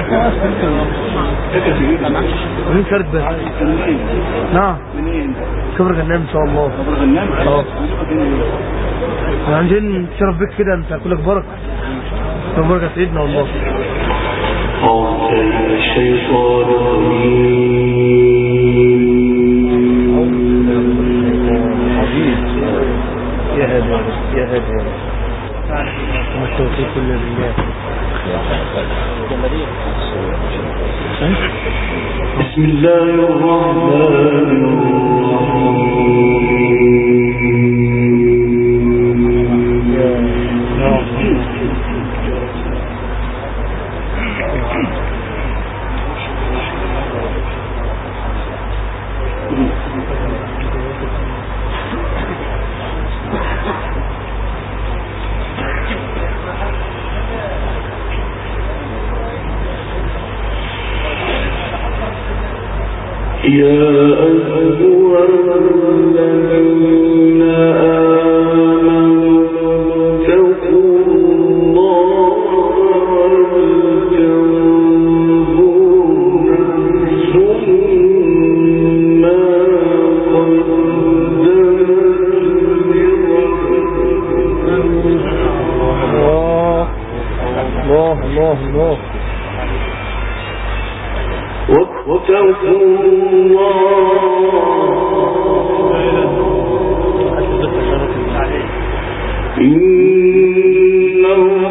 مين كارت بقى؟ نعم كبر غنام ان شاء الله. كبر غنام؟ اه عندنا نتشرف بك كده، انت كلك بركه. بركه يا سيدنا والله. الشيطان يا هادي يا هادي التوفيق كله لله. بسم الله الرحمن يا أيها الذين آمنوا اتقوا الله ولتنظر نفس ما قدمت لغد. الله واتقوا إن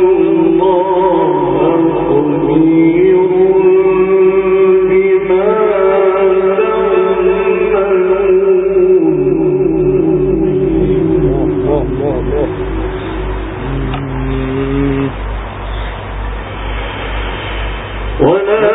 الله خبير بما تعملون. ولا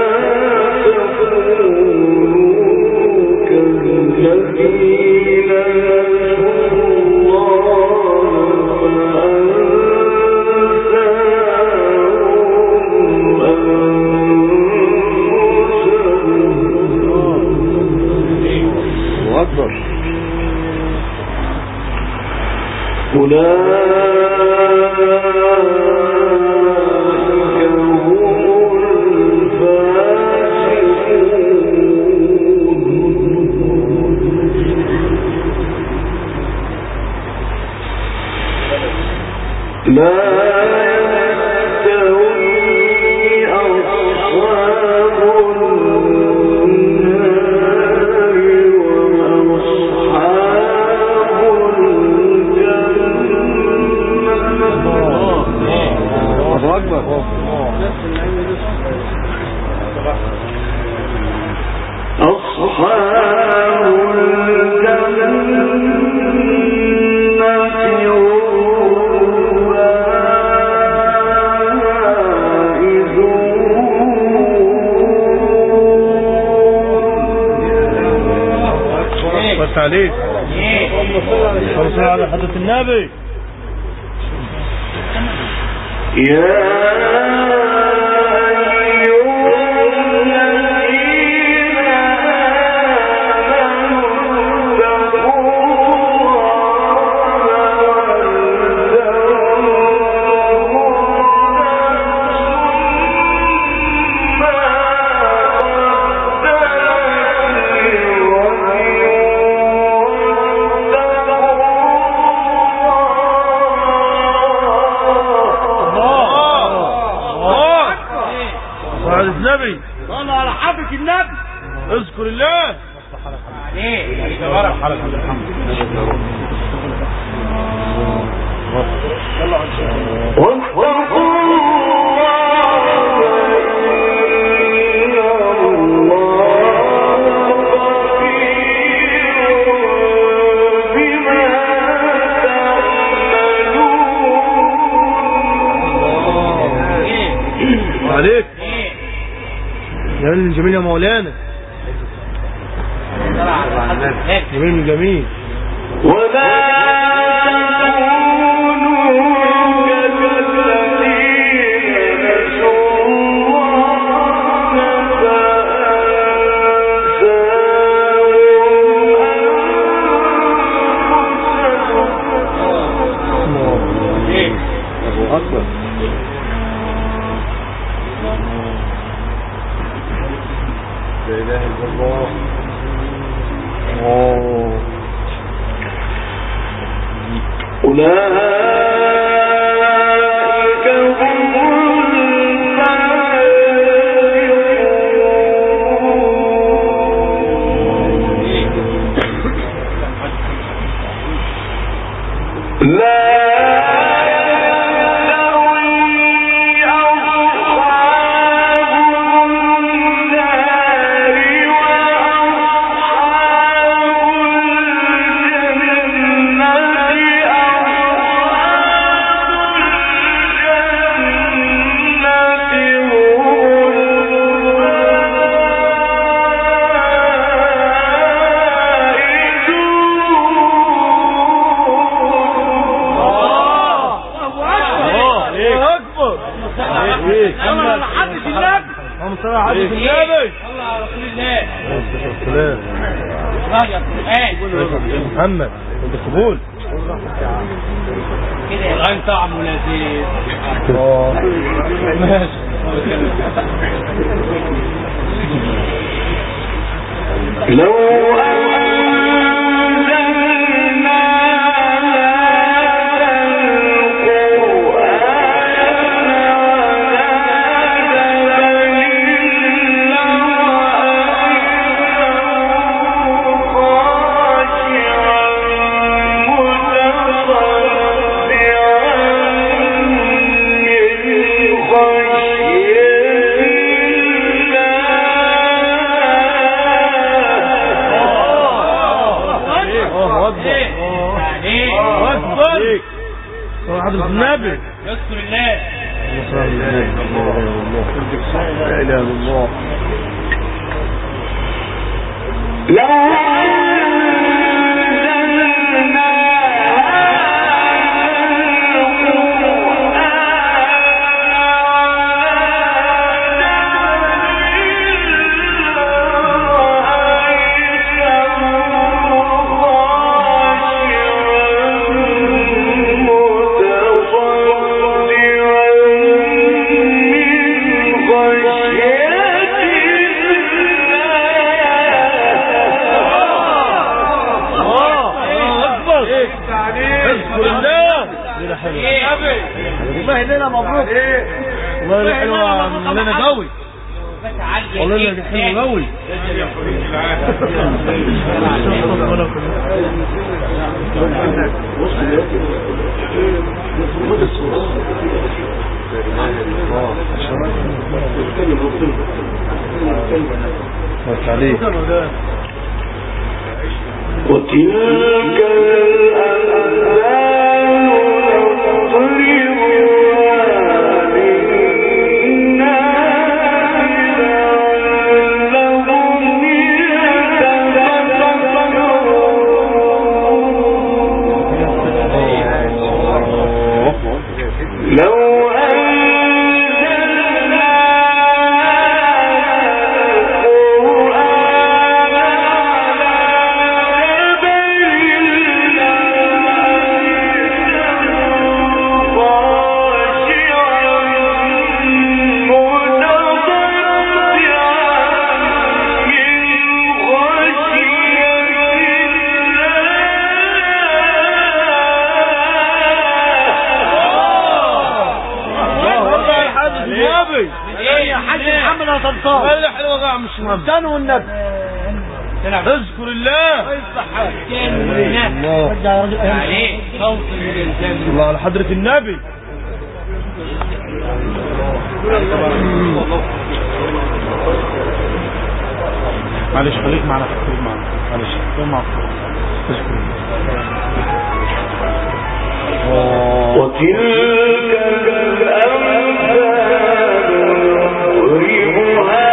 عليك صل على حضرة النبي. النبي صل على حضرة النبي. اذكر الله عليك تبارك حالك الحمد عليك جميل من جميل يا مولانا. جميل من جميل. ولا اله الا الله. أولئك هم محمد القبول كده الغين طعمه لذيذ. ماشي. لو حضرة النبي يذكر الله. لا اله الا الله. والله لنا مبروك. والله حلوه لنا قوي. والله لنا حلوه قوي. وتلك الدين والنبي. اذكر الله. الله على حضرة النبي. معلش خليك معنا معلش خليك معنا. اذكر الله. وتلك الأمثال نضربها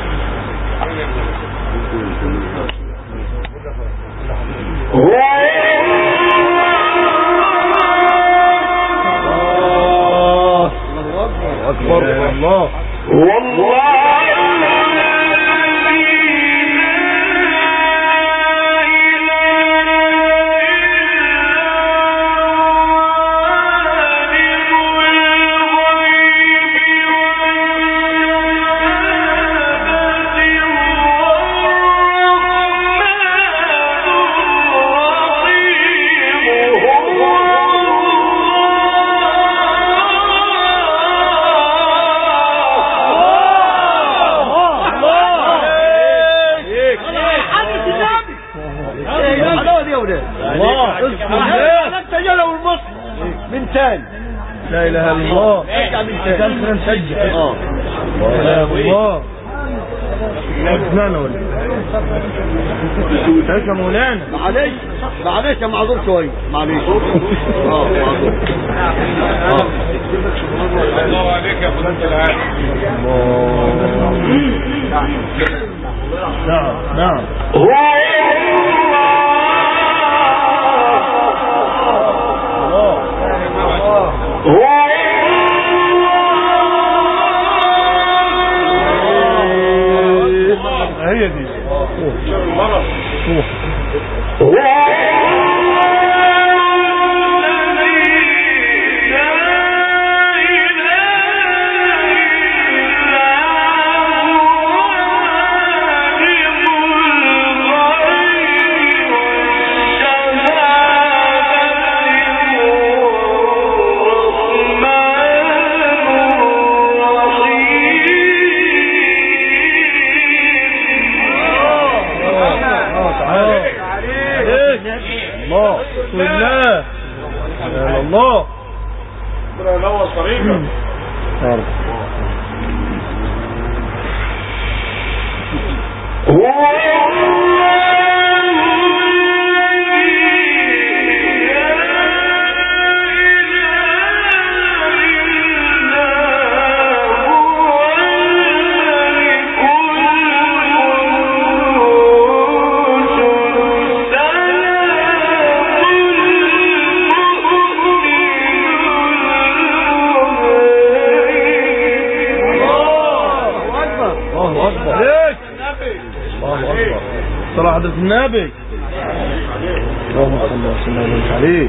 الله أكبر الله لا اله الا الله. ارجع من تاني نسجل. لا اله الا الله. اسمعنا ولا يا مولانا؟ معلش يا معذور شويه، معلش. معذور. الله عليك يا فضيلة العالم. نعم هي دي الله. ربنا ينور طريقك. صلاة حضرة النبي. اللهم صل وسلم عليه.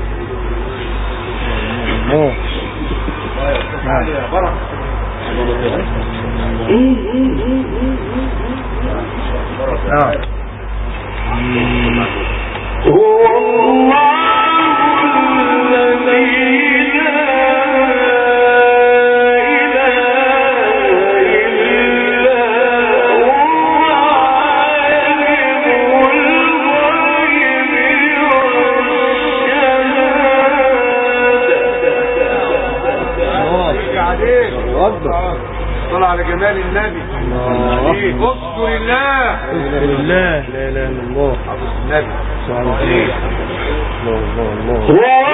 صلى على جمال النبي. اذكر الله. اذكر الله. لا اله الا الله. النبي سبحان الله.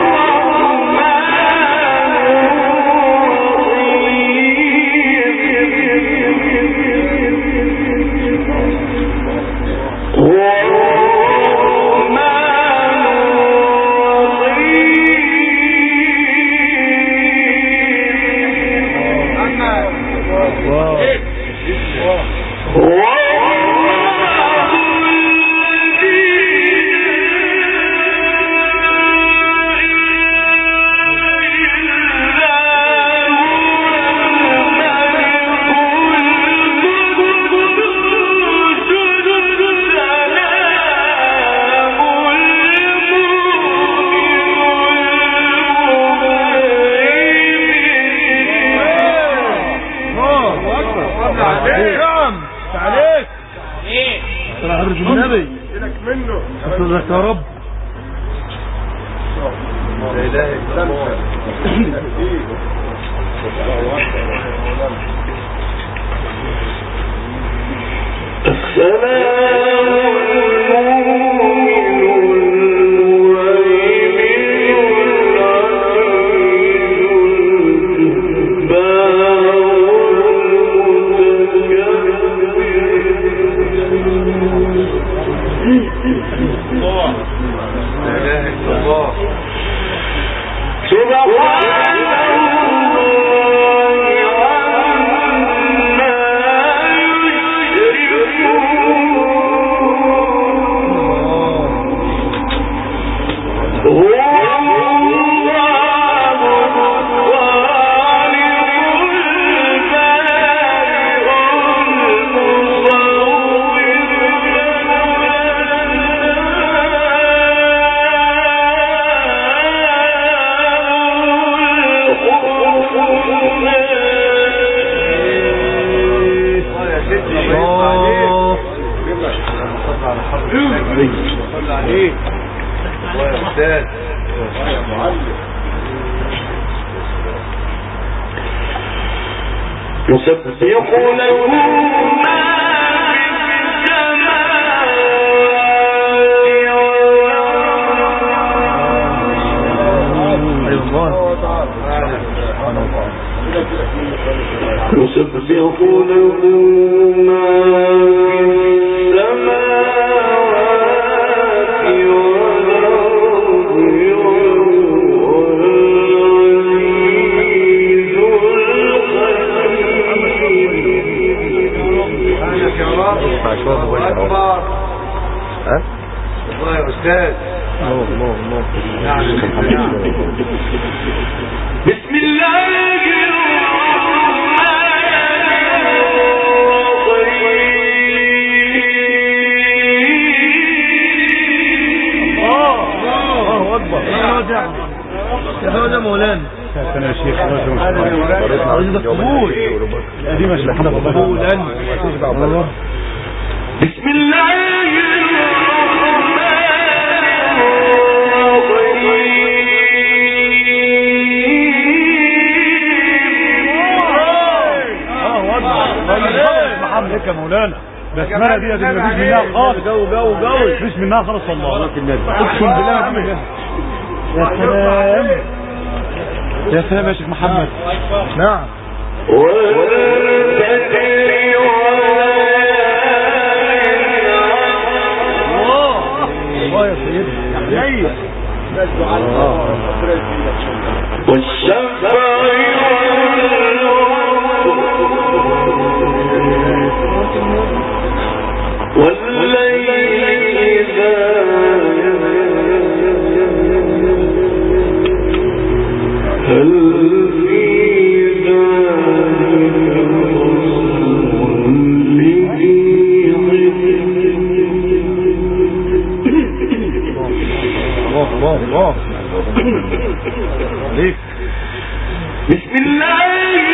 النبي لك منه أصدقك يا رب. لا إله إلا الله. سبحان الله صلى عليك الله يا استاذ يا معلم. يسبح له ما يسبح له ما الله يا استاذ الله بسم الله يا مولانا يا شيخ هذا قبول القديمه شيخ قبول بسم الله محمد يا مولانا بسمله دي مفيش منها خالص جو مفيش منها خالص والله اقسم بالله يا سلام يا شيخ محمد نعم الله يا سيدي والشفع والليل إذا هل في ذلك الله ليك بسم الله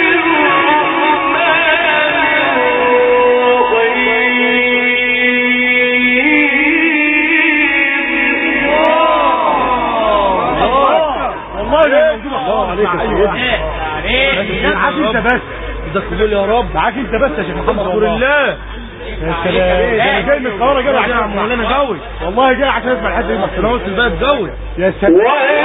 معاك انت بس ده قبول يا رب معاك انت بس يا شيخ محمد رسول الله يا سلام انا جاي من القاهره جاي عشان مولانا جوي والله جاي عشان اسمع الحته دي بس انا وصل بقى جوي يا سلام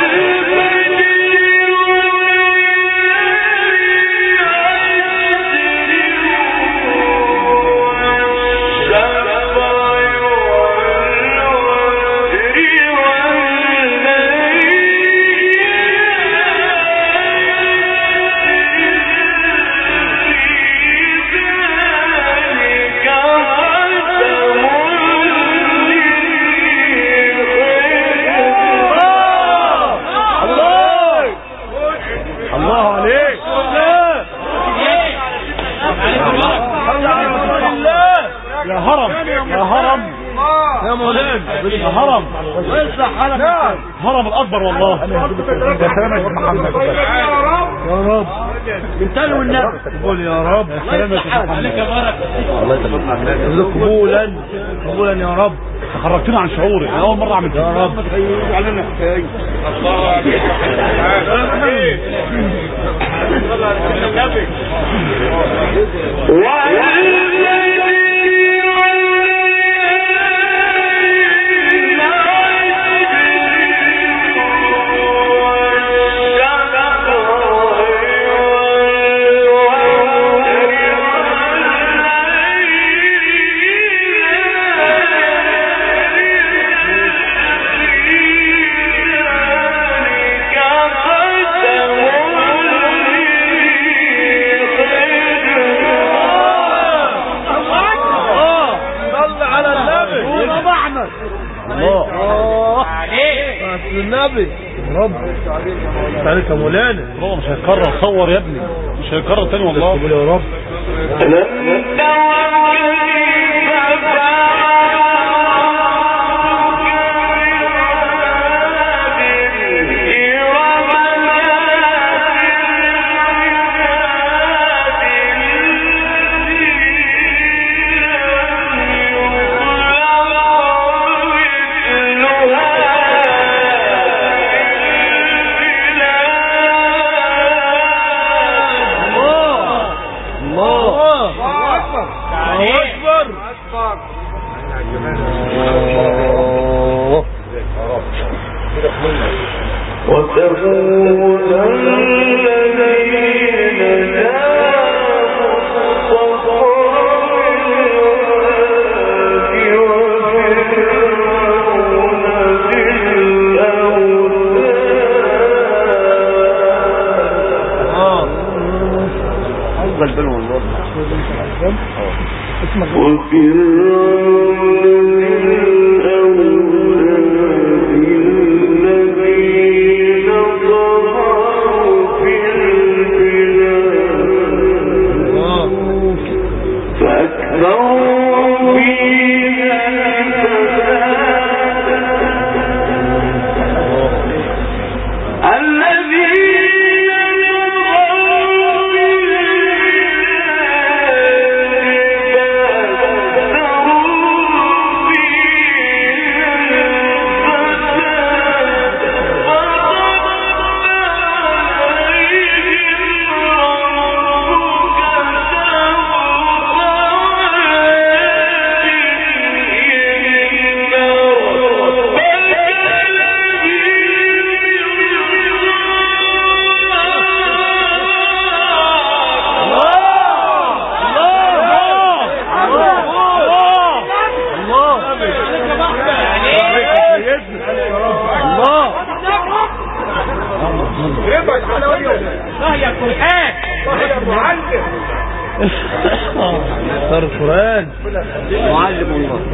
هرم الأكبر والله يا سلام يا محمد يا رب انت له النبي قول يا رب يا سلام يا محمد الله يسلمك قبولا يا رب خرجتنا عن شعوري انا اول مره اعمل كده يا رب علينا حكايه النبي رب عليك يا مولانا والله مش هيتكرر صور يا ابني مش هيتكرر تاني والله يا رب القرآن معلم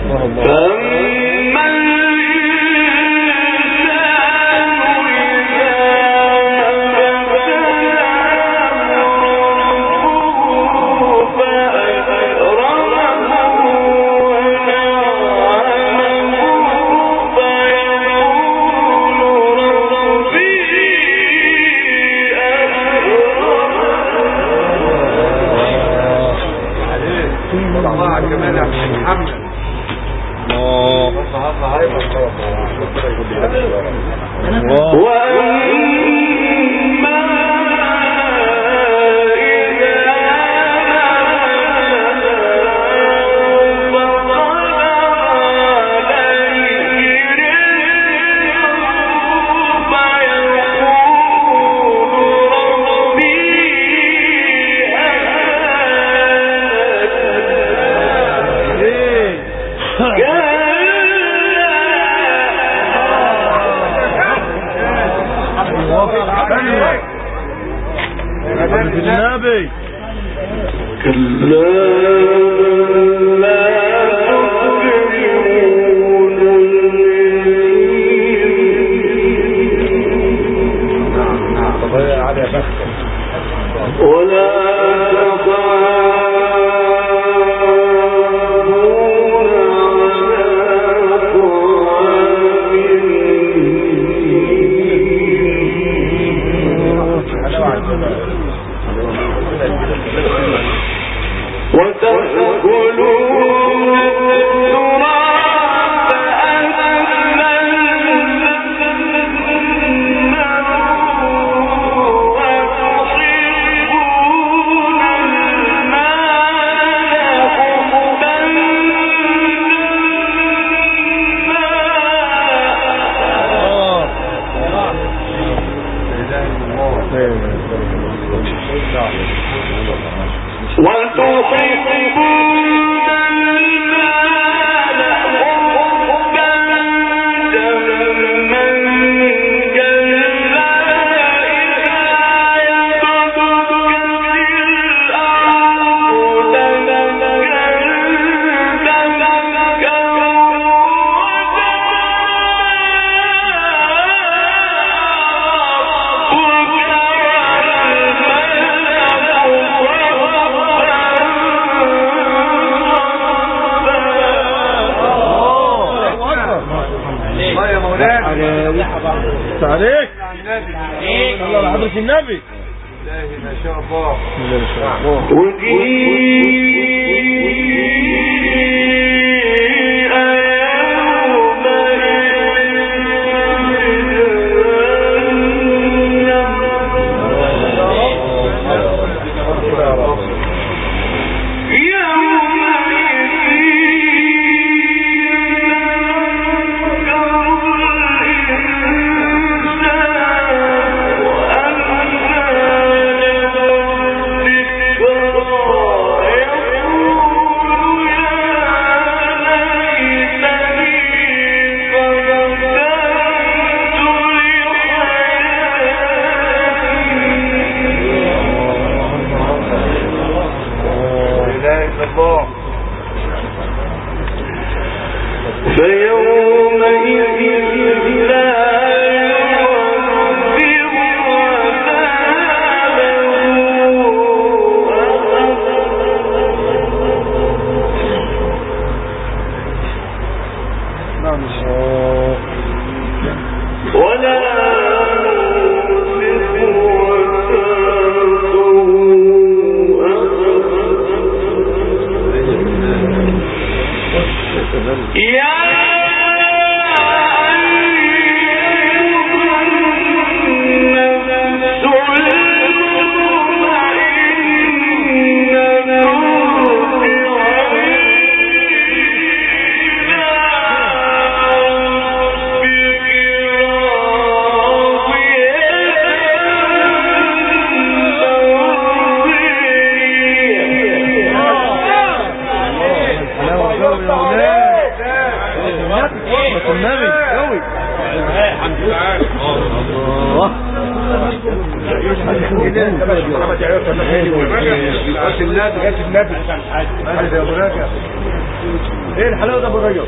النبي عليك الله على حضرة النبي ما شاء الله ما شاء الله ايه الحلاوه ده ابو رجب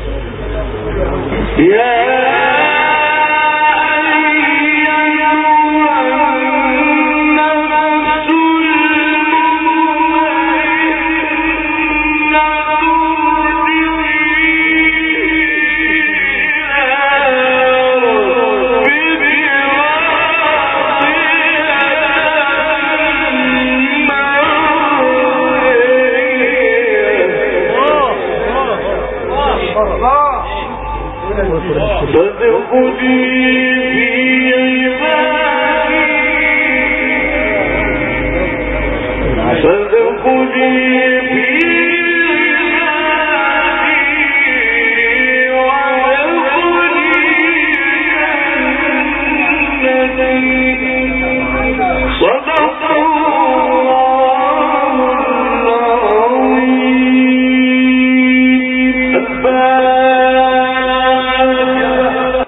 فادخلي